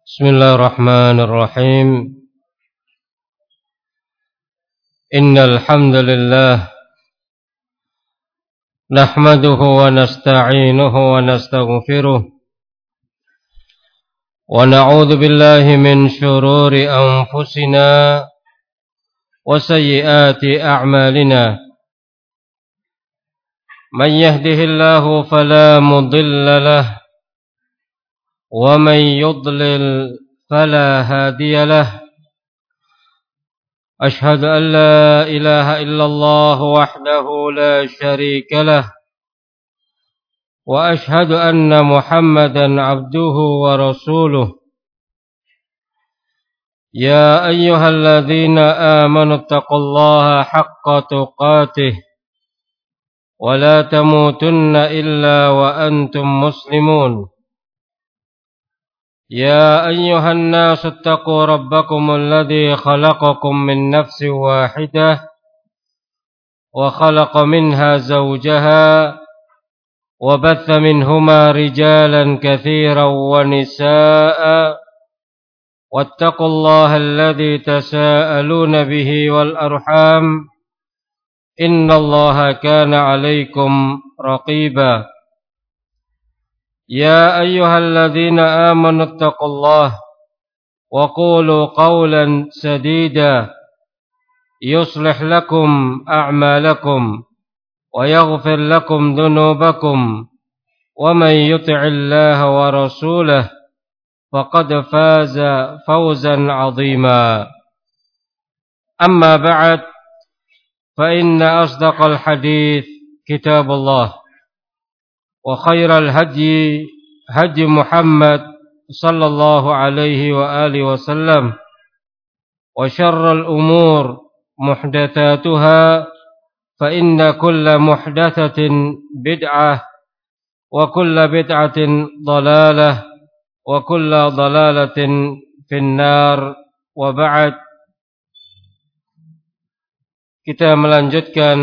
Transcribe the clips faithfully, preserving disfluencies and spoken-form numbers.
Bismillahirrahmanirrahim. Innal hamdalillah nahmaduhu wa nasta'inuhu wa nastaghfiruh wa na'udzu billahi min shururi anfusina wa sayyiati a'malina. Man yahdihillahu fala mudilla lahu ومن يضلل فلا هادي له. أشهد أن لا إله إلا الله وحده لا شريك له وأشهد أن محمدا عبده ورسوله. يا أيها الذين آمنوا اتقوا الله حق تقاته ولا تموتن إلا وأنتم مسلمون. يا أيها الناس اتقوا ربكم الذي خلقكم من نفس واحدة وخلق منها زوجها وبث منهما رجالا كثيرا ونساء واتقوا الله الذي تساءلون به والأرحام إن الله كان عليكم رقيبا. يا أيها الذين آمنوا اتقوا الله وقولوا قولا سديدا يصلح لكم أعمالكم ويغفر لكم ذنوبكم ومن يطع الله ورسوله فقد فاز فوزا عظيما. أما بعد فإن أصدق الحديث كتاب الله وخير الهدي هدي محمد صلى الله عليه وآله وسلم وشر الأمور محدثاتها فإن كل محدثة بدعة وكل بدعة ضلالة وكل ضلالة في النار. وبعد, kita melanjutkan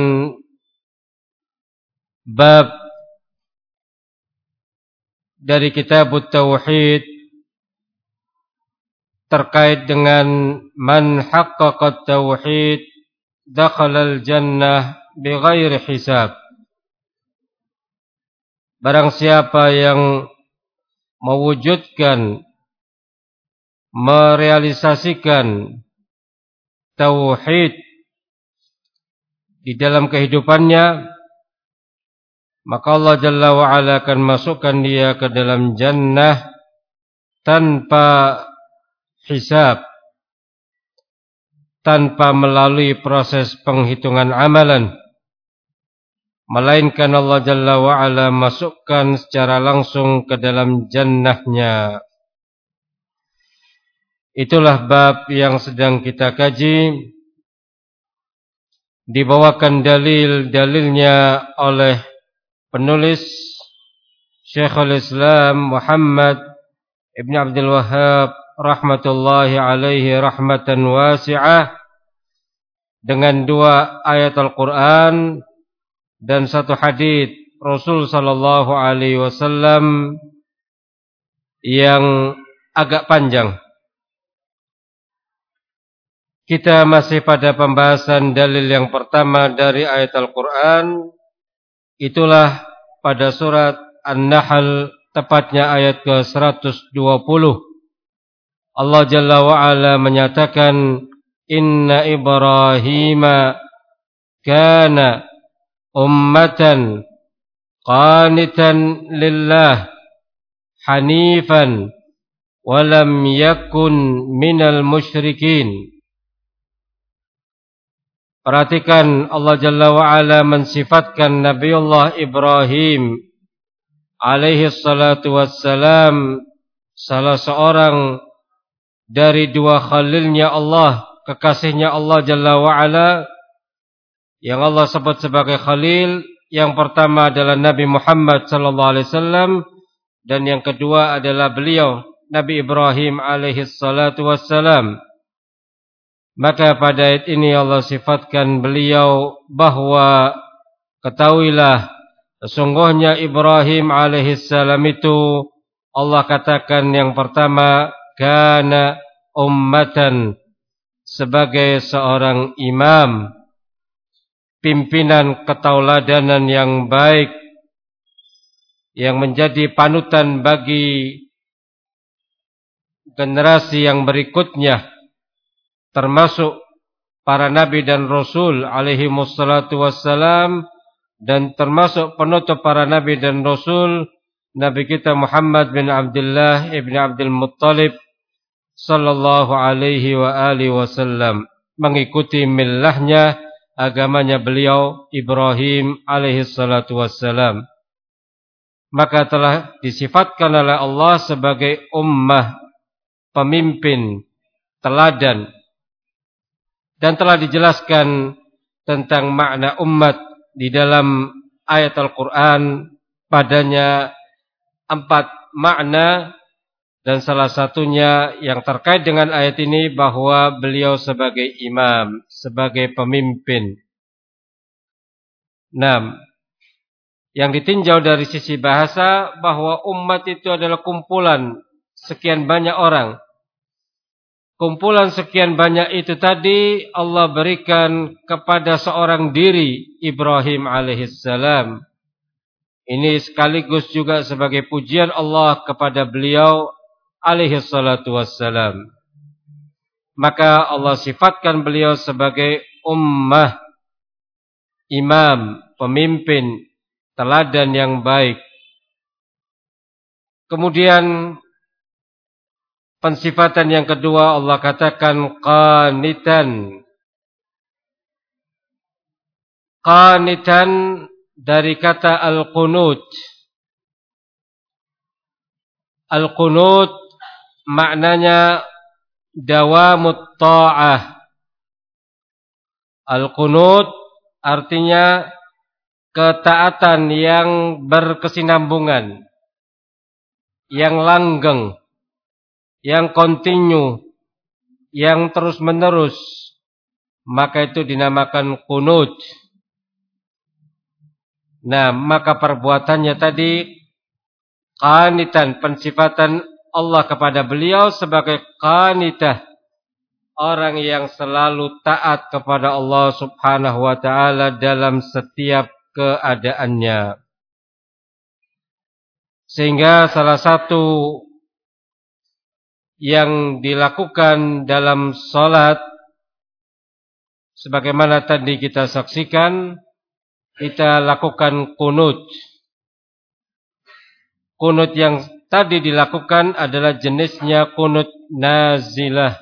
bab dari kitab Tauhid terkait dengan man haqqaqa tauhid dakhalal jannah bighairi hisab. Barang siapa yang mewujudkan, merealisasikan tauhid di dalam kehidupannya, maka Allah Jalla wa'ala akan masukkan dia ke dalam jannah tanpa hisab, tanpa melalui proses penghitungan amalan, melainkan Allah Jalla wa'ala masukkan secara langsung ke dalam jannahnya. Itulah bab yang sedang kita kaji. Dibawakan dalil-dalilnya oleh penulis Syekhul Islam Muhammad Ibn Abdul Wahhab rahmatullahi alaihi rahmatan wasi'ah, dengan dua ayat Al-Quran dan satu hadis Rasul sallallahu alaihi wasallam yang agak panjang. Kita masih pada pembahasan dalil yang pertama dari ayat Al-Quran. Itulah pada surat An-Nahl, tepatnya ayat ke seratus dua puluh. Allah Jalla wa'ala menyatakan, Inna Ibrahima kana ummatan qanitan lillah hanifan walam yakun minal musyrikin. Perhatikan, Allah Jalla wa'ala mensifatkan Nabiullah Ibrahim alaihi salatu wassalam, salah seorang dari dua khalilnya Allah, kekasihnya Allah Jalla wa'ala, yang Allah sebut sebagai khalil. Yang pertama adalah Nabi Muhammad sallallahu alaihi wasallam, dan yang kedua adalah beliau Nabi Ibrahim alaihi salatu wassalam. Maka pada ayat ini Allah sifatkan beliau bahwa ketahuilah sesungguhnya Ibrahim alaihissalam itu Allah katakan yang pertama kana ummatan, sebagai seorang imam, pimpinan ketauladanan yang baik, yang menjadi panutan bagi generasi yang berikutnya, termasuk para nabi dan rasul alaihi wassalatu wassalam, dan termasuk penutup para nabi dan rasul, Nabi kita Muhammad bin Abdullah ibn Abdul Muttalib sallallahu alaihi wa alihi wasallam, mengikuti millahnya, agamanya beliau Ibrahim alaihi salatu wassalam. Maka telah disifatkan oleh Allah sebagai ummah, pemimpin, teladan, dan telah dijelaskan tentang makna umat di dalam ayat Al-Quran. Padanya empat makna, dan salah satunya yang terkait dengan ayat ini bahwa beliau sebagai imam, sebagai pemimpin. Nah, yang ditinjau dari sisi bahasa bahwa umat itu adalah kumpulan sekian banyak orang. Kumpulan sekian banyak itu tadi Allah berikan kepada seorang diri, Ibrahim alaihissalam. Ini sekaligus juga sebagai pujian Allah kepada beliau alaihissalatu wassalam. Maka Allah sifatkan beliau sebagai ummah, imam, pemimpin, teladan yang baik. Kemudian pensifatan yang kedua Allah katakan qanitan. Qanitan dari kata al-qunut. Al-qunut maknanya dawamut ta'ah. Al-qunut artinya ketaatan yang berkesinambungan, yang langgeng, yang kontinu, yang terus-menerus, maka itu dinamakan qunut. Nah, maka perbuatannya tadi qanitan, pensifatan Allah kepada beliau sebagai qanitah, orang yang selalu taat kepada Allah Subhanahu wa taala dalam setiap keadaannya. Sehingga salah satu yang dilakukan dalam salat, sebagaimana tadi kita saksikan, kita lakukan qunut. Qunut yang tadi dilakukan adalah jenisnya qunut nazilah.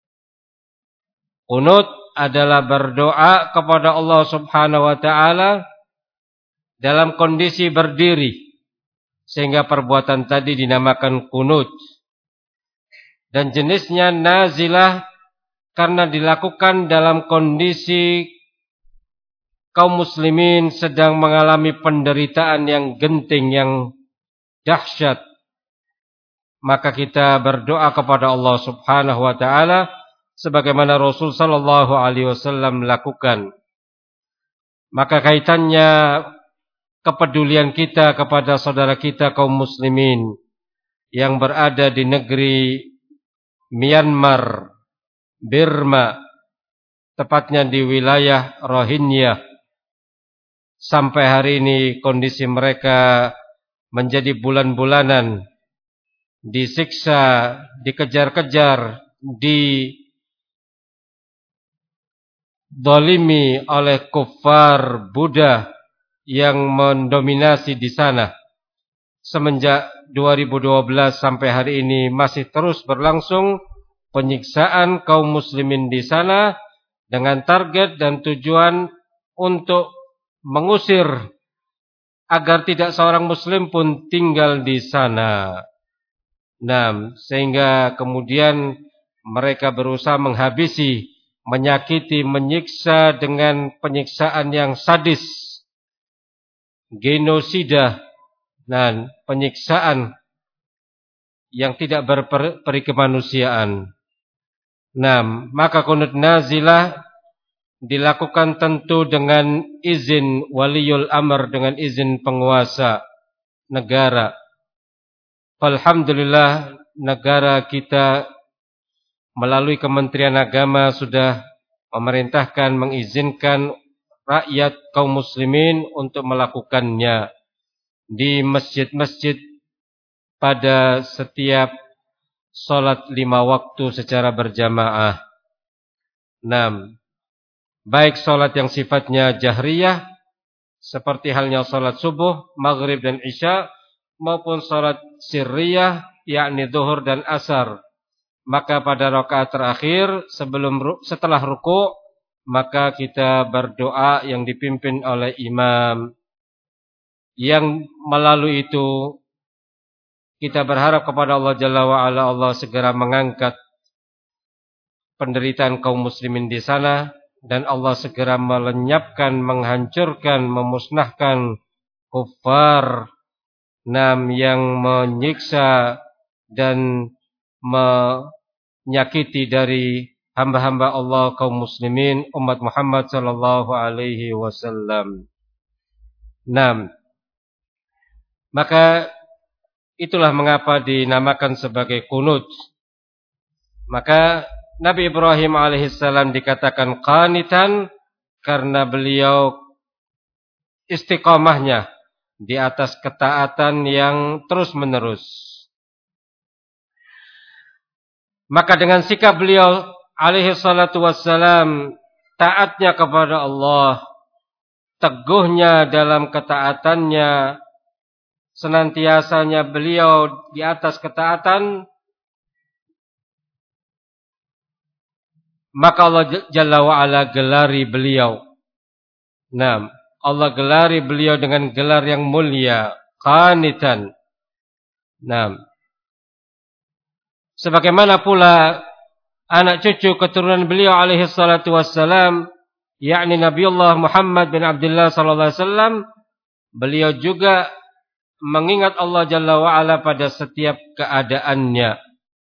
Qunut adalah berdoa kepada Allah Subhanahu wa taala dalam kondisi berdiri, sehingga perbuatan tadi dinamakan qunut. Dan jenisnya nazilah karena dilakukan dalam kondisi kaum muslimin sedang mengalami penderitaan yang genting, yang dahsyat. Maka kita berdoa kepada Allah Subhanahu wa taala sebagaimana Rasul sallallahu alaihi wasallam lakukan. Maka kaitannya kepedulian kita kepada saudara kita kaum muslimin yang berada di negeri Myanmar, Burma, tepatnya di wilayah Rohingya. Sampai hari ini kondisi mereka menjadi bulan-bulanan disiksa, dikejar-kejar, didolimi oleh kufar Buddha yang mendominasi di sana. Semenjak dua ribu dua belas sampai hari ini masih terus berlangsung penyiksaan kaum muslimin di sana dengan target dan tujuan untuk mengusir agar tidak seorang muslim pun tinggal di sana. Nah, sehingga kemudian mereka berusaha menghabisi, menyakiti, menyiksa dengan penyiksaan yang sadis, genosida, dan penyiksaan yang tidak berperi kemanusiaan. Nah, maka qunut nazilah dilakukan tentu dengan izin waliul amr, dengan izin penguasa negara. Alhamdulillah negara kita melalui Kementerian Agama sudah memerintahkan, mengizinkan rakyat kaum muslimin untuk melakukannya di masjid-masjid pada setiap salat lima waktu secara berjamaah. enam. Baik salat yang sifatnya jahriyah seperti halnya salat subuh, maghrib dan isya, maupun salat sirriyah yakni zuhur dan asar. Maka pada rakaat terakhir sebelum setelah ruku' maka kita berdoa yang dipimpin oleh imam. Yang melalui itu kita berharap kepada Allah Jalla wa Ala, Allah segera mengangkat penderitaan kaum muslimin di sana dan Allah segera melenyapkan, menghancurkan, memusnahkan kufar nam yang menyiksa dan menyakiti dari hamba-hamba Allah kaum muslimin umat Muhammad sallallahu alaihi wasallam. enam. Maka itulah mengapa dinamakan sebagai kunut. Maka Nabi Ibrahim alaihissalam dikatakan qanitan karena beliau istiqamahnya di atas ketaatan yang terus-menerus. Maka dengan sikap beliau alaihi salatu wassalam, taatnya kepada Allah, teguhnya dalam ketaatannya, senantiasanya beliau di atas ketaatan, maka Allah Jalla wa'ala gelari beliau. Nah, Allah gelari beliau dengan gelar yang mulia, qanitan. Nah, sebagaimana pula anak cucu keturunan beliau alaihi salatu wassalam, yakni Nabiullah Muhammad bin Abdullah sallallahu alaihi wasallam, beliau juga mengingat Allah Jalla wa'ala pada setiap keadaannya.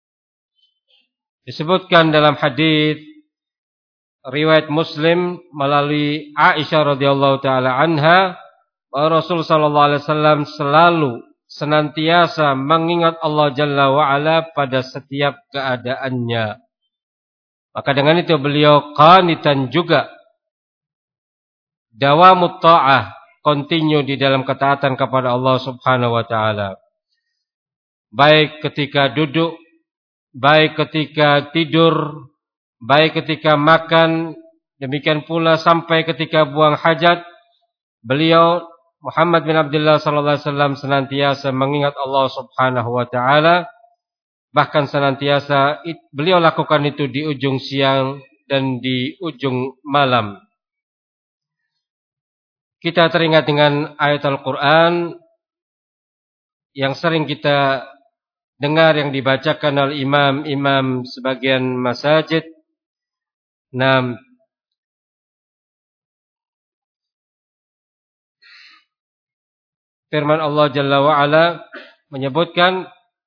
Disebutkan dalam hadis riwayat Muslim melalui Aisyah radhiyallahu taala anha bahwa Rasul sallallahu alaihi wasallam selalu senantiasa mengingat Allah Jalla wa'ala pada setiap keadaannya. Maka dengan itu beliau qanitan juga, dawamut ta'ah, continue di dalam ketaatan kepada Allah Subhanahu wa taala. Baik ketika duduk, baik ketika tidur, baik ketika makan, demikian pula sampai ketika buang hajat, beliau Muhammad bin Abdullah sallallahu alaihi wasallam senantiasa mengingat Allah Subhanahu wa taala. Bahkan senantiasa beliau lakukan itu di ujung siang dan di ujung malam. Kita teringat dengan ayat Al-Quran yang sering kita dengar yang dibacakan oleh imam-imam sebagian masjid. Nah, firman Allah Jalla wa'ala menyebutkan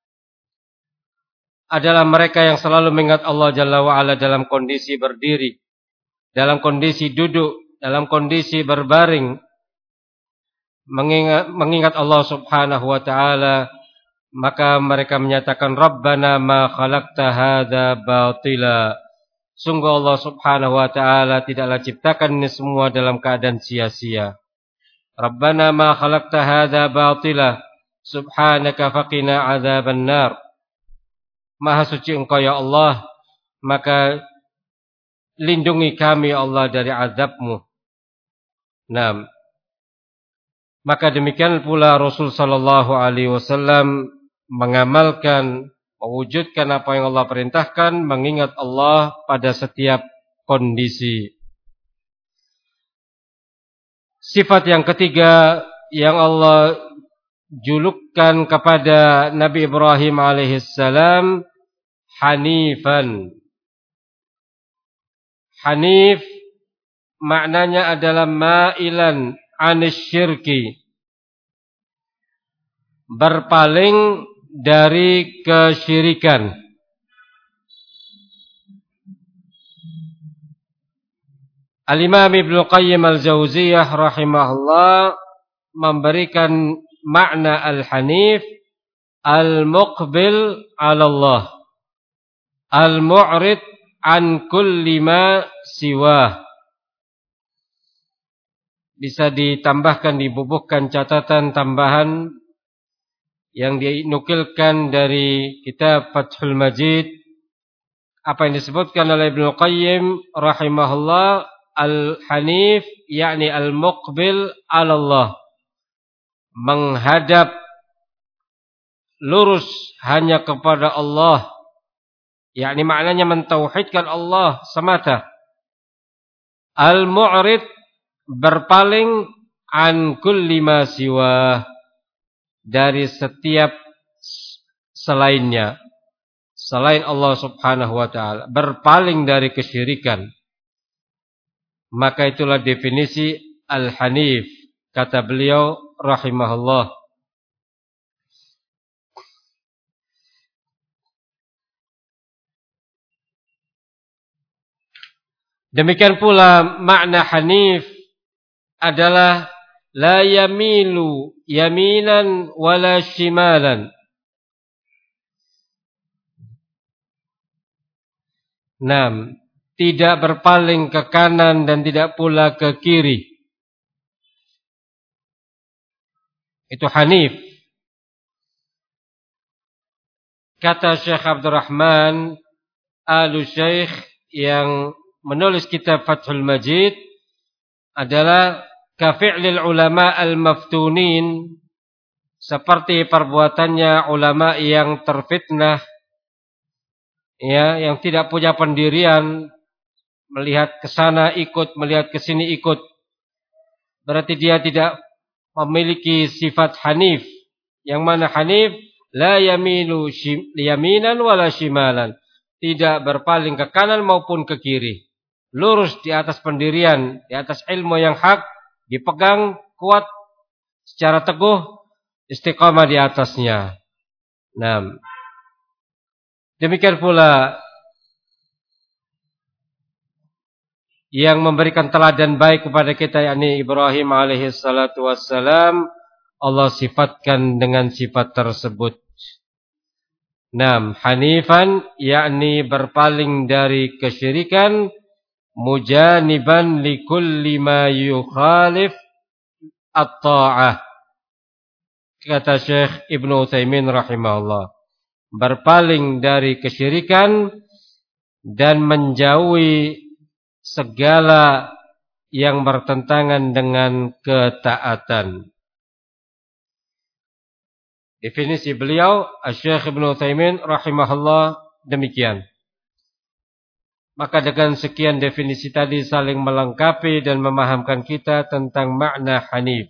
adalah mereka yang selalu mengingat Allah Jalla wa'ala dalam kondisi berdiri, dalam kondisi duduk, dalam kondisi berbaring, mengingat, mengingat Allah Subhanahu wa taala, maka mereka menyatakan Rabbana ma khalaqta hadza batila. Sungguh Allah Subhanahu wa taala tidaklah ciptakan ini semua dalam keadaan sia-sia. Rabbana ma khalaqta hadza batila subhanaka faqina adzaban nar. Maha suci Engkau ya Allah, maka lindungi kami Allah dari azab-Mu. Nah, maka demikian pula Rasul sallallahu alaihi wasallam mengamalkan, mewujudkan apa yang Allah perintahkan, mengingat Allah pada setiap kondisi. Sifat yang ketiga yang Allah julukkan kepada Nabi Ibrahim alaihissalam, hanifan. Hanif maknanya adalah ma'ilan anis syirki, berpaling dari kesyirikan. Al-Imam Ibnu Qayyim Al-Jauziyah rahimahullah memberikan makna al-hanif al-muqbil 'ala Allah, al-mu'rid an kulli ma siwah. Bisa ditambahkan, dibubuhkan catatan tambahan yang dinukilkan dari kitab Fathul Majid, apa yang disebutkan oleh Ibnu Qayyim rahimahullah, al-hanif yakni al-muqbil 'ala Allah, menghadap lurus hanya kepada Allah, yakni maknanya mentauhidkan Allah semata. Al-mu'rid, berpaling, an kulli ma siwa, dari setiap selainnya, selain Allah subhanahu wa ta'ala, berpaling dari kesyirikan. Maka itulah definisi al-hanif, kata beliau rahimahullah. Demikian pula makna hanif adalah la yamilu yaminan wala shimalan. Naam, tidak berpaling ke kanan dan tidak pula ke kiri. Itu hanif. Kata Syekh Abdurrahman Al-Syekh yang menulis kitab Fathul Majid adalah kafi'lil ulama al-maftunin, seperti perbuatannya ulama yang terfitnah, ya, yang tidak punya pendirian, melihat ke sana ikut, melihat ke sini ikut. Berarti dia tidak memiliki sifat hanif. Yang mana hanif? La yamilu yaminan wala shimalan. Tidak berpaling ke kanan maupun ke kiri. Lurus di atas pendirian, di atas ilmu yang hak, dipegang kuat secara teguh, istiqamah di atasnya. Nah, demikian pula yang memberikan teladan baik kepada kita, yakni Ibrahim alaihi salatu wassalam, Allah sifatkan dengan sifat tersebut. Nah, hanifan yakni berpaling dari kesyirikan, mujaniban likulli ma yukhalif at-ta'ah. Kata Syekh Ibnu Utsaimin rahimahullah, berpaling dari kesyirikan dan menjauhi segala yang bertentangan dengan ketaatan. Definisi beliau, Syekh Ibnu Utsaimin rahimahullah, demikian. Maka dengan sekian definisi tadi saling melengkapi dan memahamkan kita tentang makna hanif.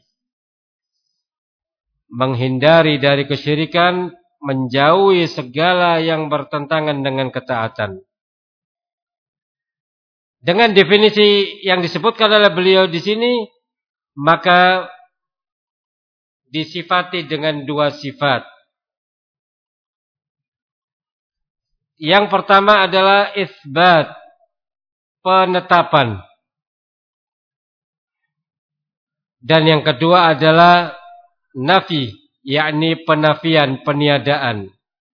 Menghindari dari kesyirikan, menjauhi segala yang bertentangan dengan ketaatan. Dengan definisi yang disebutkan oleh beliau di sini, maka disifati dengan dua sifat. Yang pertama adalah isbat, penetapan. Dan yang kedua adalah nafi, yakni penafian, peniadaan.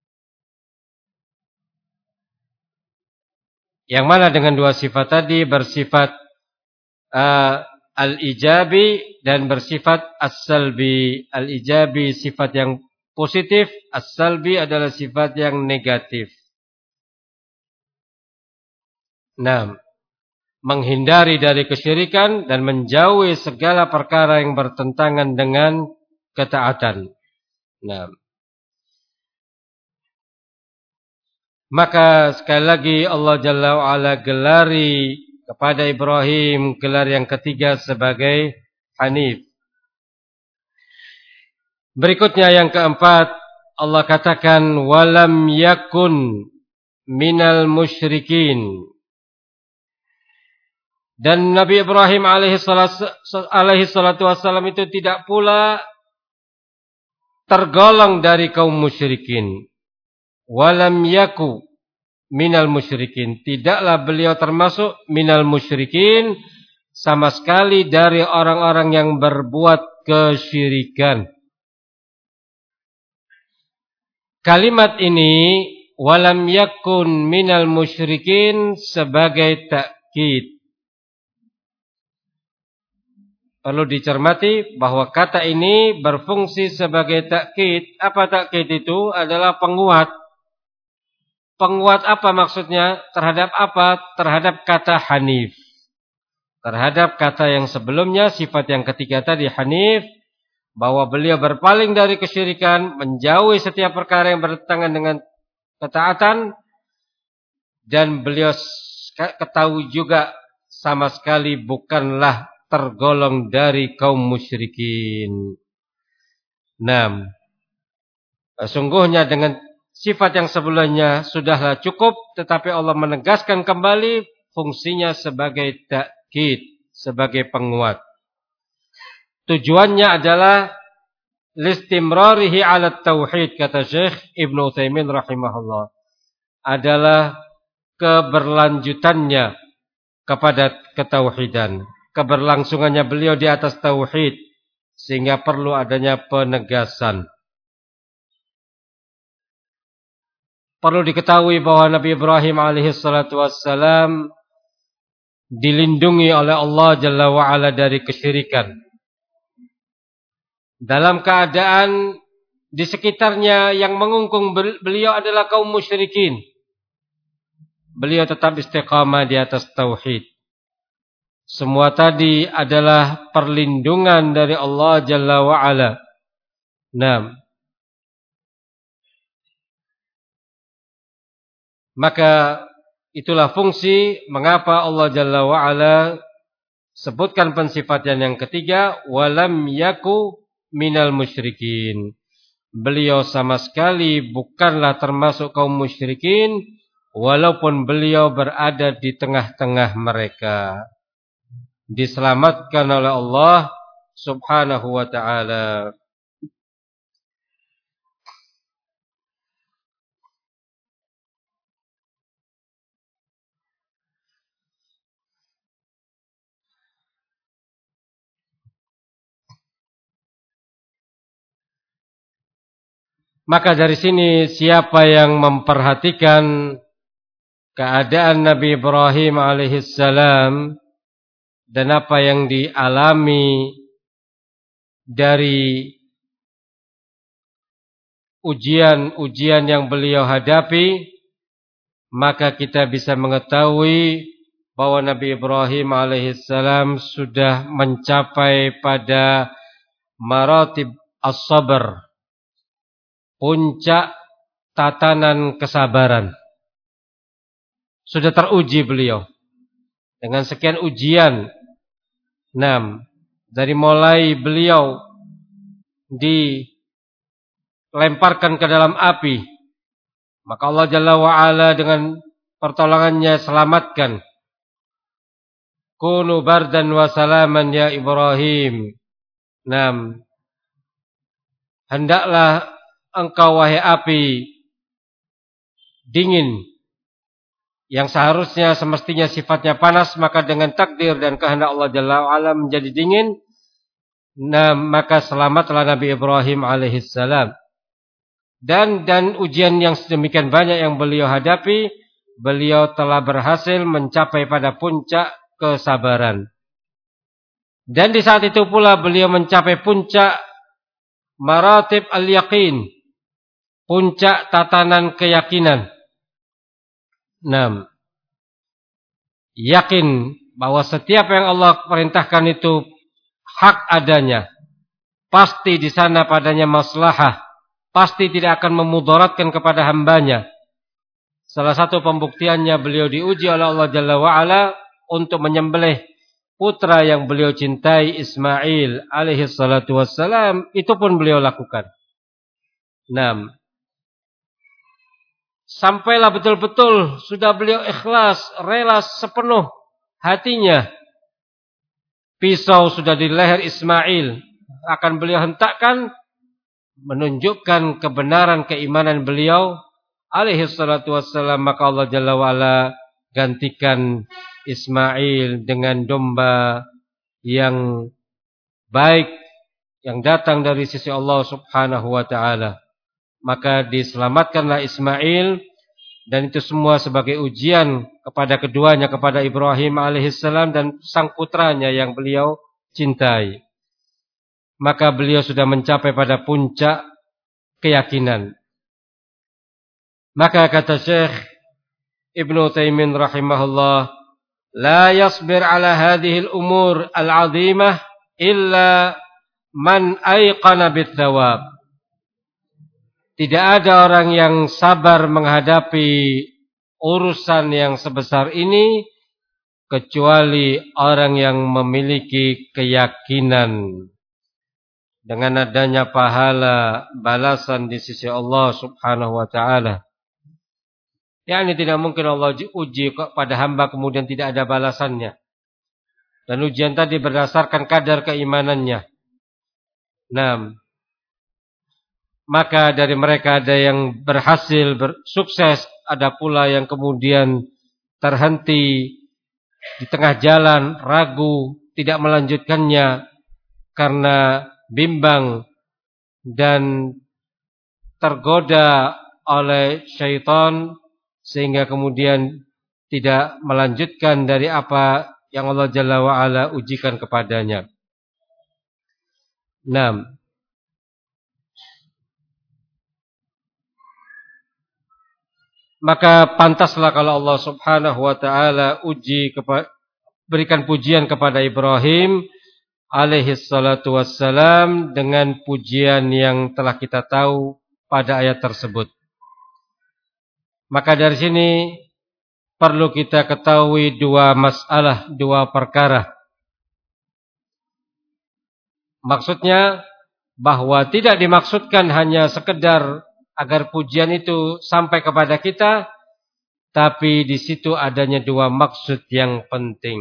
Yang mana dengan dua sifat tadi bersifat uh, al-ijabi dan bersifat as-salbi. Al-ijabi sifat yang positif, as-salbi adalah sifat yang negatif. Nah, menghindari dari kesyirikan dan menjauhi segala perkara yang bertentangan dengan ketaatan. Nah, maka sekali lagi Allah Jalla wa'ala gelari kepada Ibrahim gelar yang ketiga sebagai hanif. Berikutnya yang keempat, Allah katakan walam yakun minal musyrikin. Dan Nabi Ibrahim alaihi salatu wassalam itu tidak pula tergolong dari kaum musyrikin. Walam yaku minal musyrikin. Tidaklah beliau termasuk minal musyrikin, sama sekali dari orang-orang yang berbuat kesyirikan. Kalimat ini walam yakun minal musyrikin sebagai takkid. Perlu dicermati bahwa kata ini berfungsi sebagai takkid. Apa takkid itu? Adalah penguat. Penguat apa maksudnya? Terhadap apa? Terhadap kata hanif. Terhadap kata yang sebelumnya, sifat yang ketiga tadi hanif, bahwa beliau berpaling dari kesyirikan, menjauhi setiap perkara yang bertentangan dengan ketaatan, dan beliau ketahui juga sama sekali bukanlah tergolong dari kaum musyrikin. Nah, sesungguhnya dengan sifat yang sebelumnya sudahlah cukup, tetapi Allah menegaskan kembali fungsinya sebagai takkid, sebagai penguat. Tujuannya adalah listimrarihi ala tauhid, kata Syekh Ibnu Utsaimin rahimahullah, adalah keberlanjutannya kepada ketauhidan, keberlangsungannya beliau di atas tauhid, sehingga perlu adanya penegasan. Perlu diketahui bahwa Nabi Ibrahim alaihi salatu wassalam dilindungi oleh Allah Jalla wa'ala dari kesyirikan. Dalam keadaan di sekitarnya yang mengungkung beliau adalah kaum musyrikin, beliau tetap istiqamah di atas tauhid. Semua tadi adalah perlindungan dari Allah Jalla wa'ala. Nah, maka itulah fungsi mengapa Allah Jalla wa'ala sebutkan pensifatan yang ketiga, walam yaku minal musyrikin. Beliau sama sekali bukanlah termasuk kaum musyrikin, walaupun beliau berada di tengah-tengah mereka. Diselamatkan oleh Allah subhanahu wa ta'ala. Maka dari sini siapa yang memperhatikan keadaan Nabi Ibrahim alaihissalam dan apa yang dialami dari ujian-ujian yang beliau hadapi, maka kita bisa mengetahui bahwa Nabi Ibrahim alaihissalam sudah mencapai pada maratib as-sabr, puncak tatanan kesabaran. Sudah teruji beliau dengan sekian ujian. Nah, dari mulai beliau dilemparkan ke dalam api, maka Allah Jalla wa'ala dengan pertolongannya selamatkan. Kunu bardan wa salaman ya Ibrahim. Nah, hendaklah engkau wahai api dingin, yang seharusnya semestinya sifatnya panas, maka dengan takdir dan kehendak Allah Jalla wa'ala menjadi dingin. Nah, maka selamatlah Nabi Ibrahim alaihissalam. Dan dan ujian yang sedemikian banyak yang beliau hadapi, beliau telah berhasil mencapai pada puncak kesabaran. Dan di saat itu pula beliau mencapai puncak maratib al-yaqin, puncak tatanan keyakinan. Nah, yakin bahwa setiap yang Allah perintahkan itu hak adanya, pasti di sana padanya maslahah, pasti tidak akan memudaratkan kepada hambanya. Salah satu pembuktiannya beliau diuji oleh Allah Jalla wa'ala untuk menyembelih putra yang beliau cintai, Ismail alaihi salatu wassalam. Itu pun beliau lakukan. Nah, sampailah betul-betul sudah beliau ikhlas, rela sepenuh hatinya. Pisau sudah di leher Ismail, akan beliau hentakkan, menunjukkan kebenaran keimanan beliau alaihi salatu wassalam. Maka Allah Jalla wa'ala gantikan Ismail dengan domba yang baik, yang datang dari sisi Allah subhanahu wa ta'ala. Maka diselamatkanlah Ismail Dan itu semua sebagai ujian kepada keduanya, kepada Ibrahim alaihissalam dan sang putranya yang beliau cintai. Maka beliau sudah mencapai pada puncak keyakinan. Maka kata Syekh Ibnu Taimin rahimahullah, la yasbir ala hadhihi al-umur al-'azimah illa man ayqana bit-thawab. Tidak ada orang yang sabar menghadapi urusan yang sebesar ini kecuali orang yang memiliki keyakinan dengan adanya pahala balasan di sisi Allah Subhanahu wa taala. Ya, ini tidak mungkin Allah uji pada hamba kemudian tidak ada balasannya. Dan ujian tadi berdasarkan kadar keimanannya. Nah, maka dari mereka ada yang berhasil, bersukses, ada pula yang kemudian terhenti di tengah jalan, ragu, tidak melanjutkannya karena bimbang dan tergoda oleh syaitan sehingga kemudian tidak melanjutkan dari apa yang Allah Jalla wa'ala ujikan kepadanya. Naam. Maka pantaslah kalau Allah Subhanahu wa taala uji kepada, berikan pujian kepada Ibrahim alaihi salatu wassalam dengan pujian yang telah kita tahu pada ayat tersebut. Maka dari sini perlu kita ketahui dua masalah, dua perkara. Maksudnya bahwa tidak dimaksudkan hanya sekedar agar pujian itu sampai kepada kita, tapi di situ adanya dua maksud yang penting.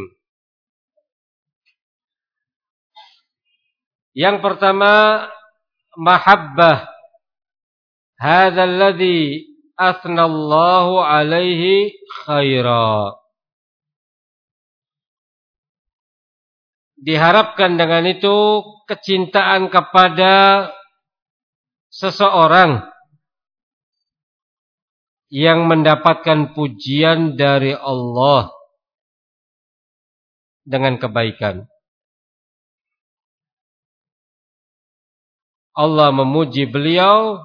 Yang pertama, mahabbah hadzal ladzi athnallahu alaihi khaira. Diharapkan dengan itu kecintaan kepada seseorang yang mendapatkan pujian dari Allah dengan kebaikan. Allah memuji beliau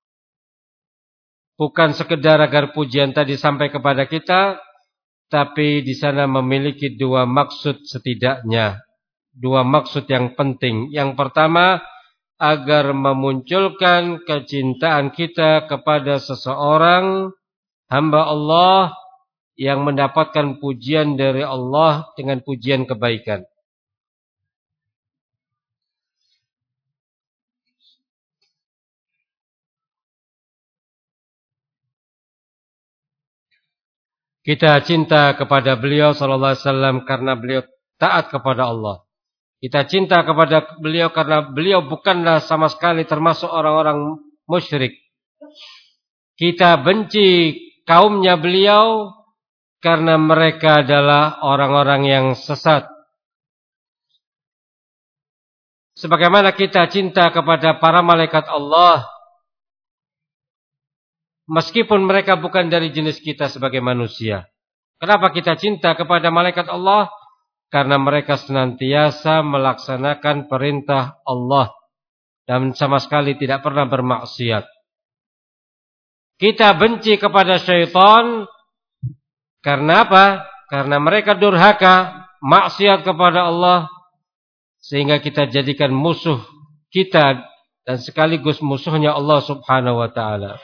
bukan sekedar agar pujian tadi sampai kepada kita, tapi di sana memiliki dua maksud setidaknya. Dua maksud yang penting. Yang pertama, agar memunculkan kecintaan kita kepada seseorang hamba Allah yang mendapatkan pujian dari Allah dengan pujian kebaikan. Kita cinta kepada beliau sallallahu alaihi wasallam karena beliau taat kepada Allah. Kita cinta kepada beliau karena beliau bukanlah sama sekali termasuk orang-orang musyrik. Kita benci kaumnya beliau karena mereka adalah orang-orang yang sesat. Sebagaimana kita cinta kepada para malaikat Allah, meskipun mereka bukan dari jenis kita sebagai manusia. Kenapa kita cinta kepada malaikat Allah? Karena mereka senantiasa melaksanakan perintah Allah dan sama sekali tidak pernah bermaksiat. Kita benci kepada syaitan karena apa? Karena mereka durhaka, maksiat kepada Allah, sehingga kita jadikan musuh kita dan sekaligus musuhnya Allah Subhanahu wa taala.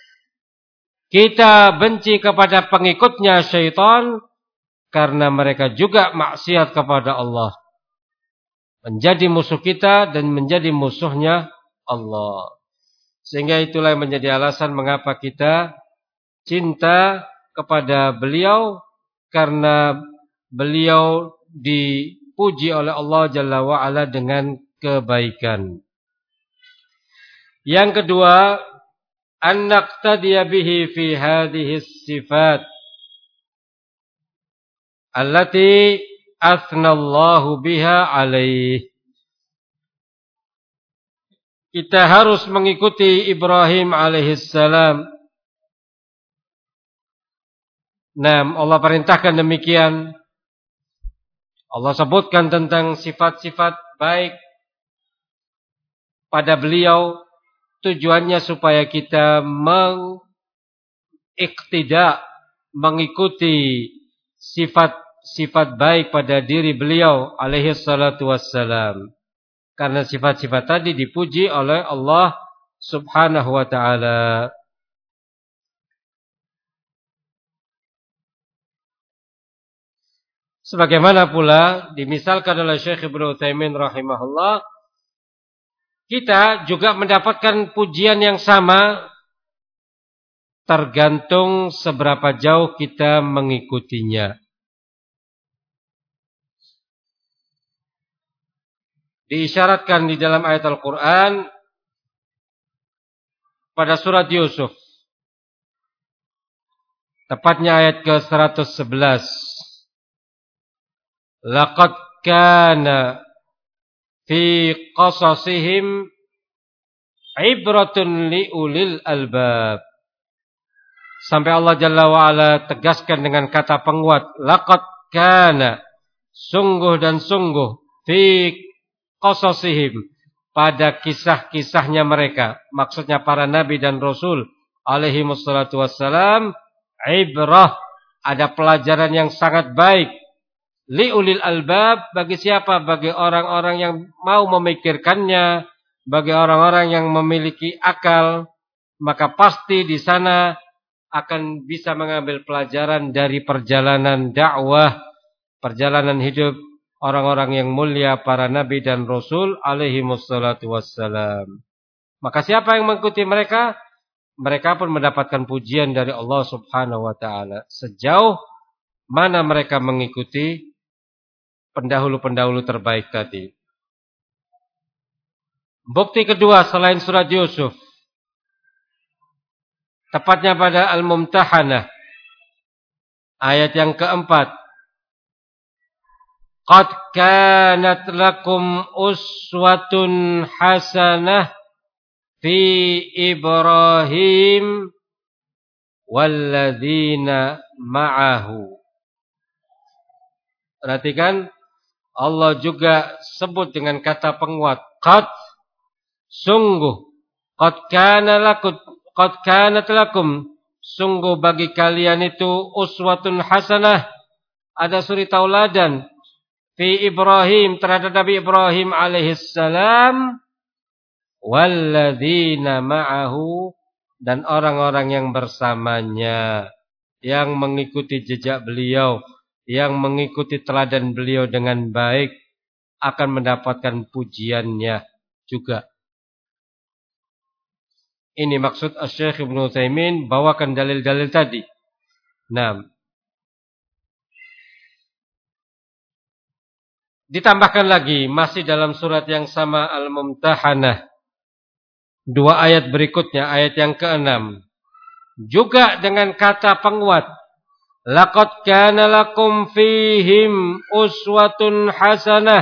Kita benci kepada pengikutnya syaitan karena mereka juga maksiat kepada Allah. Menjadi musuh kita dan menjadi musuhnya Allah. Sehingga itulah yang menjadi alasan mengapa kita cinta kepada beliau, karena beliau dipuji oleh Allah Jalla wa'ala dengan kebaikan. Yang kedua, an naqtadiya bihi fi hadhihi sifat allati athnallahu biha alaih. Kita harus mengikuti Ibrahim alaihissalam Nah, Allah perintahkan demikian. Allah sebutkan tentang sifat-sifat baik pada beliau, tujuannya supaya kita mengiktida, mengikuti sifat-sifat baik pada diri beliau alaihi salatu wassalam. Karena sifat-sifat tadi dipuji oleh Allah subhanahu wa ta'ala. Sebagaimana pula dimisalkan oleh Syekh Ibnu Utsaimin rahimahullah, kita juga mendapatkan pujian yang sama tergantung seberapa jauh kita mengikutinya. Diisyaratkan di dalam ayat Al-Quran pada surat Yusuf, tepatnya ayat ke seratus sebelas. Laqad kana fi qasasihim ibratun liulil albab. Sampai Allah Jalla wa'ala tegaskan dengan kata penguat, laqad kana, sungguh dan sungguh, fi qasasihim, pada kisah-kisahnya mereka, maksudnya para nabi dan rasul alaihi wassalatu wassalam, ibrah, ada pelajaran yang sangat baik. Liulil albab, bagi siapa? Bagi orang-orang yang mau memikirkannya, bagi orang-orang yang memiliki akal, maka pasti di sana akan bisa mengambil pelajaran dari perjalanan dakwah, perjalanan hidup orang-orang yang mulia, para nabi dan rasul alaihi wassalatu wassalam. Maka siapa yang mengikuti mereka, mereka pun mendapatkan pujian dari Allah subhanahu wa ta'ala. Sejauh mana mereka mengikuti pendahulu-pendahulu terbaik tadi. Bukti kedua selain surat Yusuf, tepatnya pada Al-Mumtahanah, ayat yang keempat. Qad kanat lakum uswatun hasanah fi Ibrahim walladzina ma'ahu. Perhatikan, Allah juga sebut dengan kata penguat, qad, sungguh, qad kana lakum, qad kanat lakum, sungguh bagi kalian itu uswatun hasanah, ada suri tauladan fi Ibrahim, terhadap Nabi Ibrahim alaihissalam, walladzina ma'ahu, dan orang-orang yang bersamanya, yang mengikuti jejak beliau, yang mengikuti teladan beliau dengan baik, akan mendapatkan pujiannya juga. Ini maksud Syekh Ibnu Utsaimin bawakan dalil-dalil tadi. Nah, ditambahkan lagi masih dalam surat yang sama Al-Mumtahanah, dua ayat berikutnya, ayat yang keenam, juga dengan kata penguat, laqad kana lakum fihim uswatun hasanah,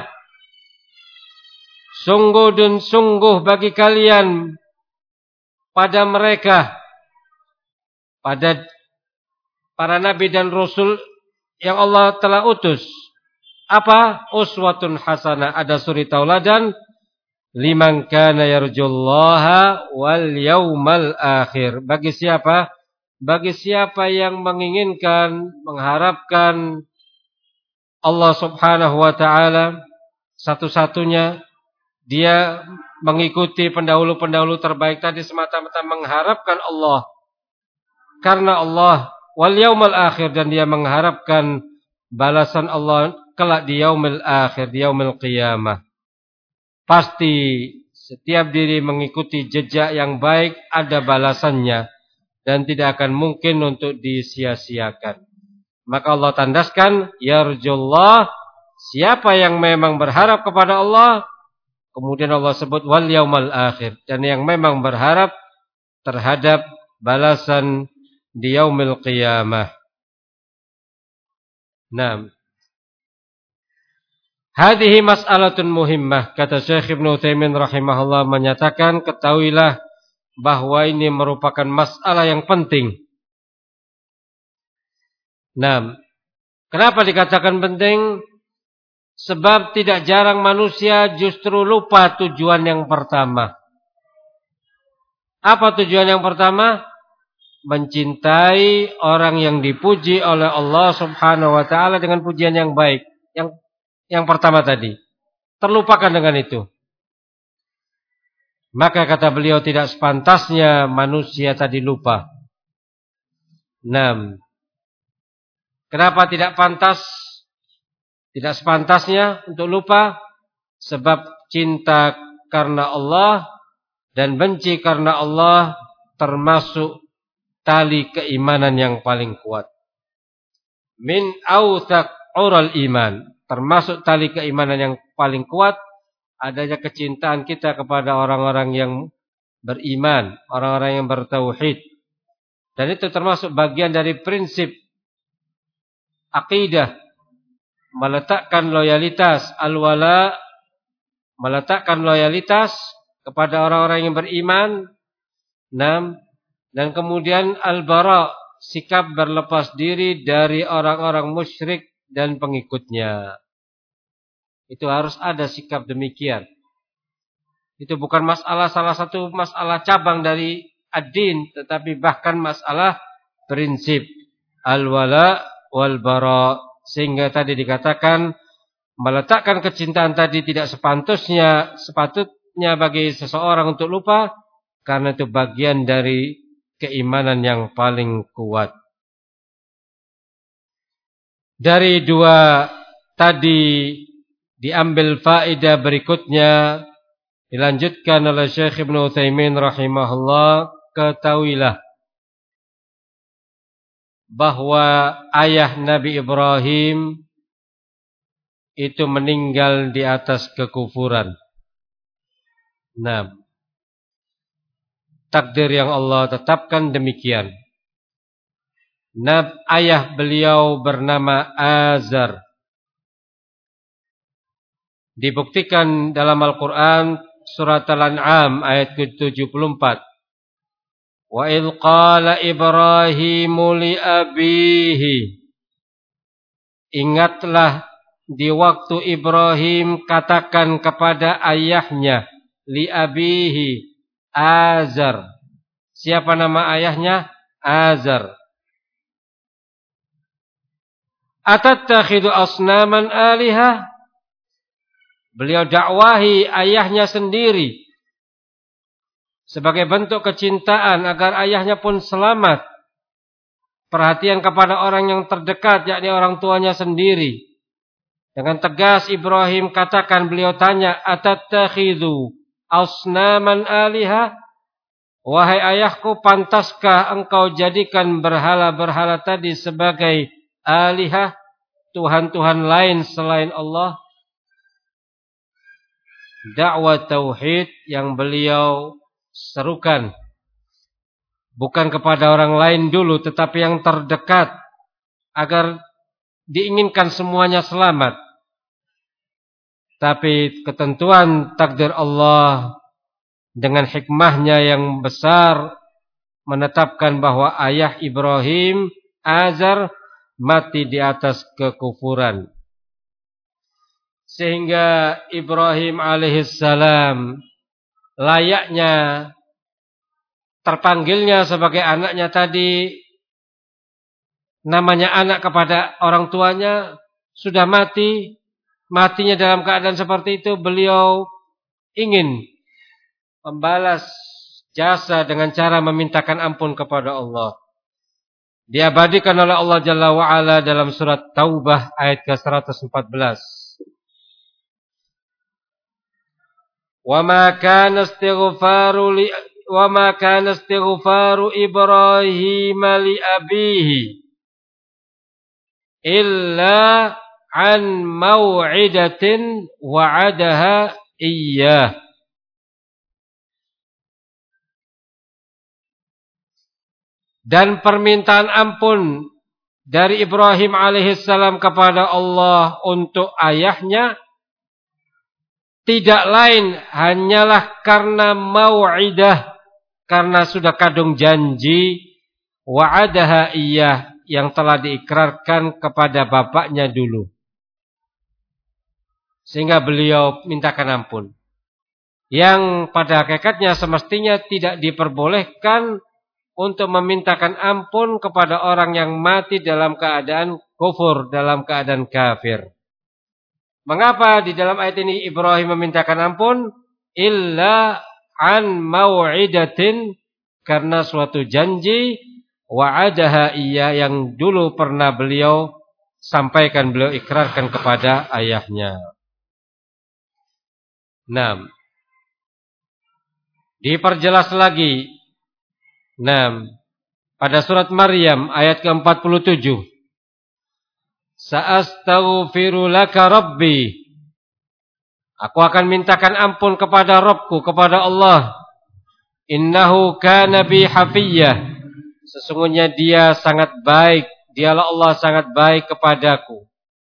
sungguh dan sungguh bagi kalian pada mereka, pada para nabi dan rasul yang Allah telah utus, apa? Uswatun hasanah, ada suri tauladan, liman kana yarjullaha wal yaumal akhir, bagi siapa? Bagi siapa yang menginginkan, mengharapkan Allah subhanahu wa ta'ala satu-satunya, dia mengikuti pendahulu-pendahulu terbaik tadi semata-mata mengharapkan Allah, karena Allah, wal yaumal akhir, dan dia mengharapkan balasan Allah kelak di yaumil akhir, di yaumil qiyamah. Pasti setiap diri mengikuti jejak yang baik ada balasannya, dan tidak akan mungkin untuk disia-siakan. Maka Allah tandaskan, yarjullah, siapa yang memang berharap kepada Allah, kemudian Allah sebut wal yaumal akhir, dan yang memang berharap terhadap balasan di yaumil qiyamah. Nah, hadhihi mas'alatun muhimmah, kata Syekh Ibnu Utsaimin rahimahullah menyatakan, ketahuilah bahwa ini merupakan masalah yang penting. Nah, kenapa dikatakan penting? Sebab tidak jarang manusia justru lupa tujuan yang pertama. Apa tujuan yang pertama? Mencintai orang yang dipuji oleh Allah Subhanahu wa taala dengan pujian yang baik. Yang yang pertama tadi. Terlupakan dengan itu. Maka kata beliau tidak sepantasnya manusia tadi lupa. Enam. Kenapa tidak pantas? Tidak sepantasnya untuk lupa? Sebab cinta karena Allah dan benci karena Allah termasuk tali keimanan yang paling kuat. Min awthaq ural iman. Termasuk tali keimanan yang paling kuat adanya kecintaan kita kepada orang-orang yang beriman, orang-orang yang bertauhid. Dan itu termasuk bagian dari prinsip akidah, meletakkan loyalitas al-wala, meletakkan loyalitas kepada orang-orang yang beriman. Enam. Dan kemudian al-bara, sikap berlepas diri dari orang-orang musyrik dan pengikutnya. Itu harus ada sikap demikian. Itu bukan masalah salah satu masalah cabang dari ad-din, tetapi bahkan masalah prinsip al-wala wal bara. Sehingga tadi dikatakan meletakkan kecintaan tadi tidak sepatutnya sepatutnya bagi seseorang untuk lupa, karena itu bagian dari keimanan yang paling kuat. Dari dua tadi diambil faedah berikutnya, dilanjutkan oleh Syekh Ibnu Utsaimin rahimahullah. Ketahuilah bahwa ayah Nabi Ibrahim itu meninggal di atas kekufuran. Nah, takdir yang Allah tetapkan demikian. Nab ayah beliau bernama Azar. Dibuktikan dalam Al-Quran surat Al-An'am ayat ke tujuh puluh empat. Wa idh qala Ibrahimu li abihi. Ingatlah di waktu Ibrahim katakan kepada ayahnya, li abihi, Azar. Siapa nama ayahnya? Azar. Atattakhidhu asnaman alihah. Beliau dakwahi ayahnya sendiri sebagai bentuk kecintaan agar ayahnya pun selamat. Perhatian kepada orang yang terdekat, yakni orang tuanya sendiri. Dengan tegas Ibrahim katakan, beliau tanya, atattakhidhu asnaman alihah. Wahai ayahku, pantaskah engkau jadikan berhala-berhala tadi sebagai alihah, Tuhan-Tuhan lain selain Allah? Dakwah tauhid yang beliau serukan bukan kepada orang lain dulu, tetapi yang terdekat, agar diinginkan semuanya selamat. Tapi ketentuan takdir Allah dengan hikmahnya yang besar menetapkan bahwa ayah Ibrahim, Azar, mati di atas kekufuran. Sehingga Ibrahim alaihissalam layaknya terpanggilnya sebagai anaknya tadi, namanya anak kepada orang tuanya, sudah mati, matinya dalam keadaan seperti itu, beliau ingin membalas jasa dengan cara memintakan ampun kepada Allah. Diabadikan oleh Allah Jalla wa'ala dalam surat Taubah ayat ke seratus empat belas. Wa ma kana istighfaru li wa ma kana istighfaru Ibrahim li abihi illa an mau'idatin wa'adaha iyyah. Dan permintaan ampun dari Ibrahim alaihissalam kepada Allah untuk ayahnya tidak lain hanyalah karena mau'idah, karena sudah kadung janji, wa'adaha iyyah, yang telah diikrarkan kepada bapaknya dulu. Sehingga beliau mintakan ampun. Yang pada hakikatnya semestinya tidak diperbolehkan untuk memintakan ampun kepada orang yang mati dalam keadaan kufur, dalam keadaan kafir. Mengapa di dalam ayat ini Ibrahim memintakan ampun? Illa an mau'idatin, karena suatu janji wa'adaha iya yang dulu pernah beliau sampaikan, beliau ikrarkan kepada ayahnya. Nah, diperjelas lagi. Nah, pada surat Maryam ayat ke empat puluh tujuh. Sa'astaghfiru laka rabbi. Aku akan mintakan ampun kepada Rabbku, kepada Allah. Innahu kana bi hafiyyah. Sesungguhnya dia sangat baik. Dialah Allah sangat baik kepadaku.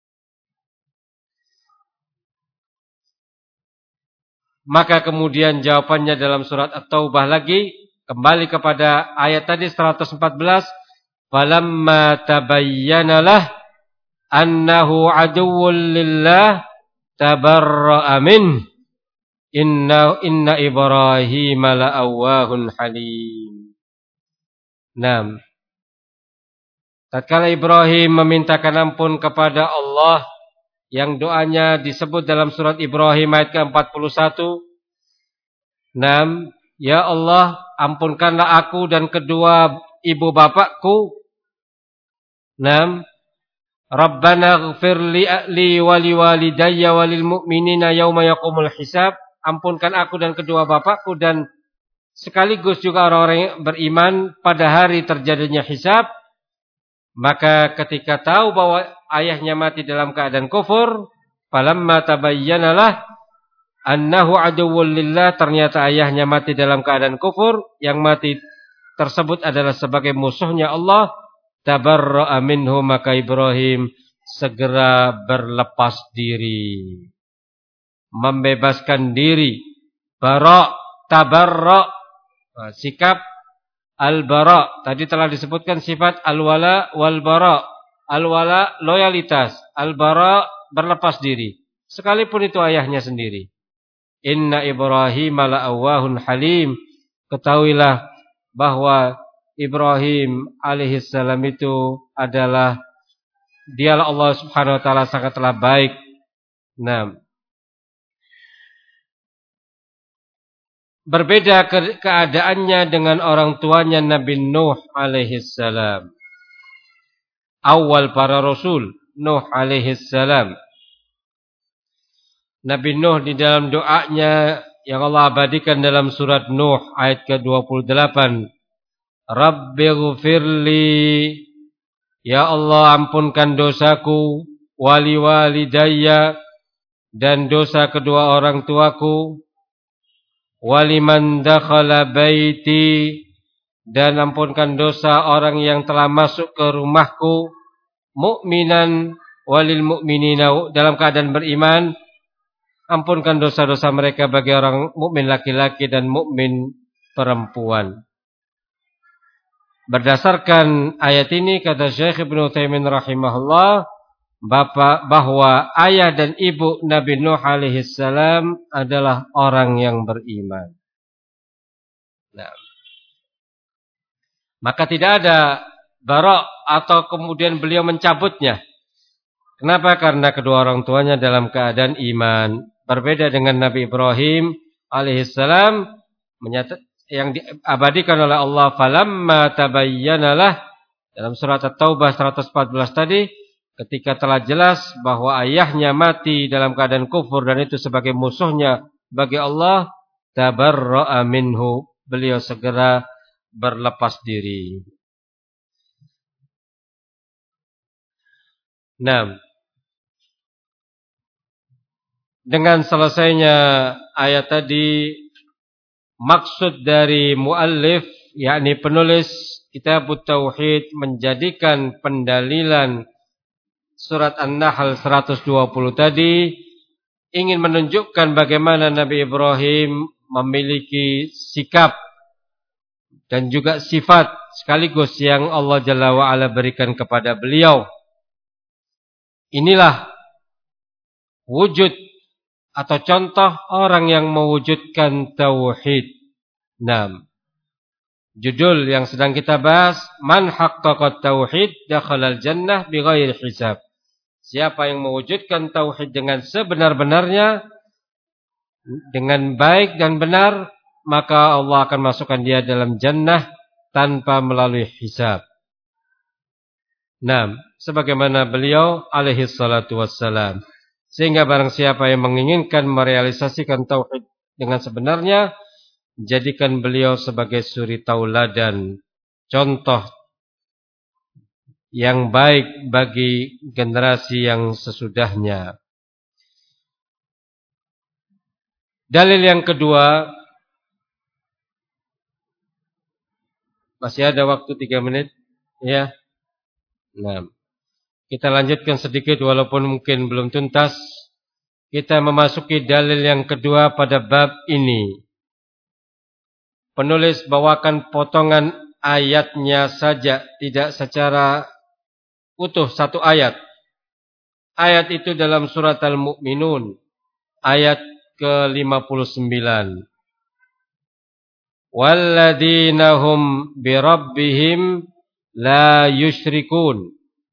Maka kemudian jawabannya dalam surat At-Taubah lagi. Kembali kepada ayat tadi seratus empat belas. Falamma tabayyana lah annahu aduwwun lillah tabarra'a min. Inna inna Ibrahim la'awwahun halim. Naam. Tatkala Ibrahim memintakan ampun kepada Allah, yang doanya disebut dalam surat Ibrahim ayat ke empat puluh satu. Naam, ya Allah, ampunkanlah aku dan kedua ibu bapakku. Naam. Rabbana ighfir li wa liwalidayya walil mu'minina yauma yaqumul hisab. Ampunkan aku dan kedua bapakku dan sekaligus juga orang-orang yang beriman pada hari terjadinya hisab. Maka ketika tahu bahwa ayahnya mati dalam keadaan kufur, falamma tabayyana lah annahu aduwwun lillah, ternyata ayahnya mati dalam keadaan kufur, yang mati tersebut adalah sebagai musuhnya Allah. Tabarra'a minhu, maka Ibrahim segera berlepas diri, membebaskan diri. Bara, tabarra, sikap al-bara. Tadi telah disebutkan sifat al-wala wal-bara. Al-wala loyalitas, al-bara berlepas diri, sekalipun itu ayahnya sendiri. Inna Ibrahim la'awwahun halim. Ketahuilah bahwa Ibrahim alaihissalam itu adalah, dialah Allah subhanahu wa ta'ala sangatlah baik. Nah, berbeda ke keadaannya dengan orang tuanya Nabi Nuh alaihissalam, awal para rasul, Nuh alaihissalam. Nabi Nuh di dalam doanya yang Allah abadikan dalam surat Nuh ayat ke dua puluh delapan. Rabbighfirli, ya Allah ampunkan dosaku, wali walidayya, dan dosa kedua orang tuaku, waliman dakhala baiti, dan ampunkan dosa orang yang telah masuk ke rumahku, mu'minan walil mu'minina, dalam keadaan beriman, ampunkan dosa-dosa mereka bagi orang mukmin laki-laki dan mukmin perempuan. Berdasarkan ayat ini, kata Syekh Ibnu Utsaimin rahimahullah, bapak bahwa ayah dan ibu Nabi Nuh alaihissalam adalah orang yang beriman. Nah, maka tidak ada bara atau kemudian beliau mencabutnya. Kenapa? Karena kedua orang tuanya dalam keadaan iman. Berbeda dengan Nabi Ibrahim alaihissalam, menyatakan yang diabadikan oleh Allah, falamma tabayyanalah, dalam surat At-Taubah seratus empat belas tadi, ketika telah jelas bahwa ayahnya mati dalam keadaan kufur dan itu sebagai musuhnya bagi Allah, tabarra'a minhu, beliau segera berlepas diri. Nah, dengan selesainya ayat tadi, maksud dari muallif, yakni penulis Kitab Tauhid, menjadikan pendalilan surat An-Nahl seratus dua puluh tadi ingin menunjukkan bagaimana Nabi Ibrahim memiliki sikap dan juga sifat sekaligus yang Allah Jalla wa'ala berikan kepada beliau. Inilah wujud atau contoh orang yang mewujudkan tauhid. Nah, judul yang sedang kita bahas, man haqqaqa tauhid dakhalal jannah bighairi hisab. Siapa yang mewujudkan tauhid dengan sebenar-benarnya, dengan baik dan benar, maka Allah akan masukkan dia dalam jannah tanpa melalui hisab. Nah, sebagaimana beliau alaihi salatu wassalam. Sehingga barang siapa yang menginginkan merealisasikan tauhid dengan sebenarnya, jadikan beliau sebagai suri tauladan, contoh yang baik bagi generasi yang sesudahnya. Dalil yang kedua, masih ada waktu tiga menit, ya. Nah, kita lanjutkan sedikit walaupun mungkin belum tuntas. Kita memasuki dalil yang kedua pada bab ini. Penulis bawakan potongan ayatnya saja, tidak secara utuh satu ayat. Ayat itu dalam surat Al-Mu'minun, ayat ke lima puluh sembilan. Walladzina hum birabbihim la yusyrikun.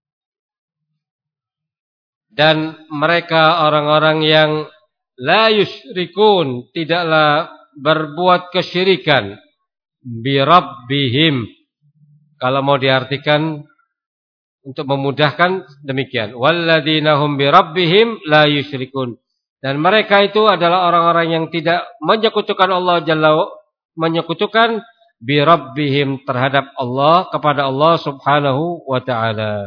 Dan mereka orang-orang yang la yusyrikun, tidaklah berbuat kesyirikan. Birabbihim, kalau mau diartikan untuk memudahkan demikian. Walladzina hum birabbihim la yusyrikun. Dan mereka itu adalah orang-orang yang tidak menyekutukan Allah Jalla, menyekutukan birabbihim terhadap Allah, kepada Allah Subhanahu wa ta'ala.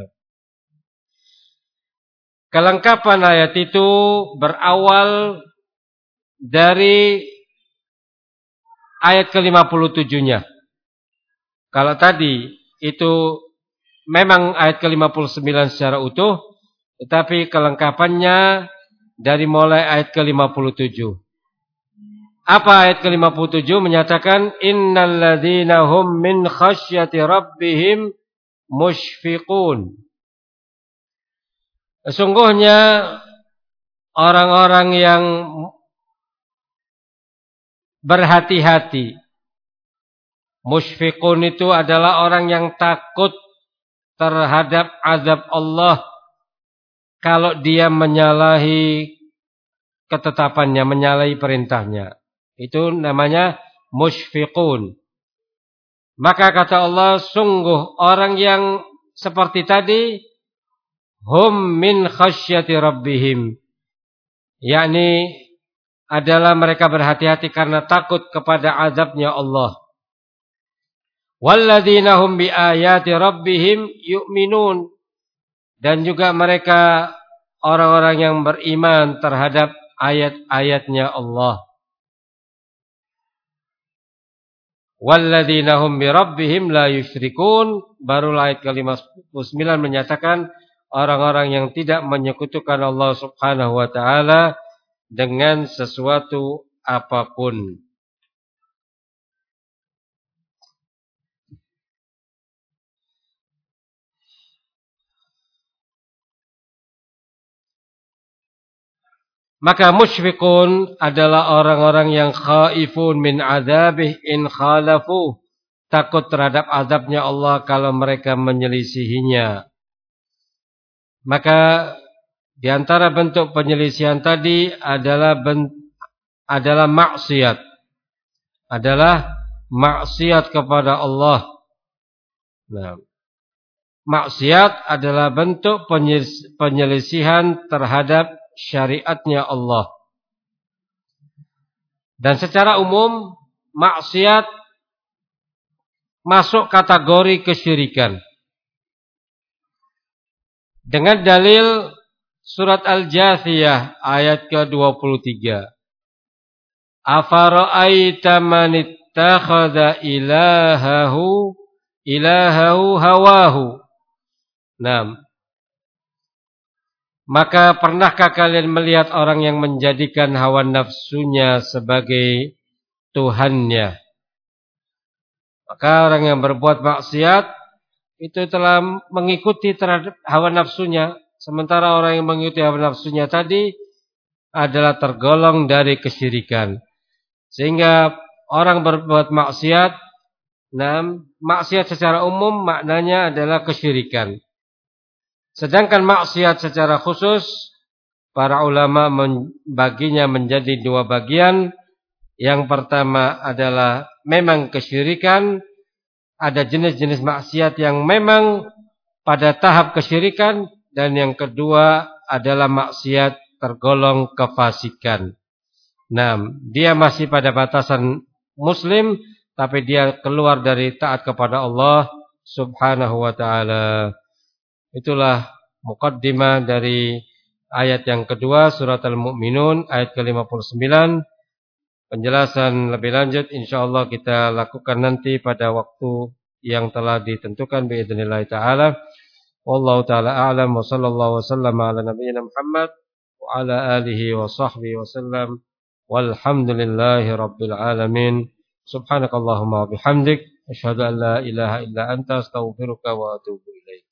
Kelengkapan ayat itu berawal dari ayat ke lima puluh tujuh-nya. Kalau tadi itu memang ayat ke lima puluh sembilan secara utuh, tetapi kelengkapannya dari mulai ayat ke lima puluh tujuh. Apa ayat ke lima puluh tujuh? Menyatakan innal ladzina hum min khasyati rabbihim musyfiqun. Sesungguhnya orang-orang yang berhati-hati. Musyfiqun itu adalah orang yang takut terhadap azab Allah kalau dia menyalahi ketetapannya, menyalahi perintahnya. Itu namanya musyfiqun. Maka kata Allah, sungguh orang yang seperti tadi, hum min khasyati rabbihim, yakni adalah mereka berhati-hati karena takut kepada azabnya Allah. Walladzina hum bi ayati rabbihim yu'minun, dan juga mereka orang-orang yang beriman terhadap ayat-ayatnya Allah. Walladzina hum bi rabbihim la yusyrikun, baru ayat ke lima puluh sembilan menyatakan orang-orang yang tidak menyekutukan Allah Subhanahu wa ta'ala dengan sesuatu apapun. Maka musyfiqun adalah orang-orang yang khaifun min adzabih in khalafu, takut terhadap azabnya Allah kalau mereka menyelisihinya. Maka di antara bentuk penyelisihan tadi adalah bent, adalah maksiat. Adalah maksiat kepada Allah. Nah, maksiat adalah bentuk penyelisihan terhadap syariatnya Allah. Dan secara umum maksiat masuk kategori kesyirikan. Dengan dalil surat Al-Jathiyah ayat ke dua puluh tiga. Afara'aita man ittakhadha ilahahu ilahahu hawahu. Nah, maka pernahkah kalian melihat orang yang menjadikan hawa nafsunya sebagai Tuhannya? Maka orang yang berbuat maksiat itu telah mengikuti terhadap hawa nafsunya. Sementara orang yang mengikuti hawa nafsunya tadi adalah tergolong dari kesyirikan. Sehingga orang berbuat maksiat, nah, maksiat secara umum maknanya adalah kesyirikan. Sedangkan maksiat secara khusus, para ulama membaginya menjadi dua bagian. Yang pertama adalah memang kesyirikan. Ada jenis-jenis maksiat yang memang pada tahap kesyirikan. Dan yang kedua adalah maksiat tergolong kefasikan. Nah, dia masih pada batasan muslim, tapi dia keluar dari taat kepada Allah subhanahu wa ta'ala. Itulah muqaddimah dari ayat yang kedua surat Al-Mu'minun ayat ke lima puluh sembilan. Penjelasan lebih lanjut insyaallah kita lakukan nanti pada waktu yang telah ditentukan biidznillah taala. Wallahu taala a'lam wa sallallahu wasallam ala nabiyyina Muhammad wa ala alihi wa sahbihi wasallam. Walhamdulillahi rabbil alamin. Subhanakallahumma wa bihamdik asyhadu an la ilaha illa anta astaghfiruka wa atubu ilaik.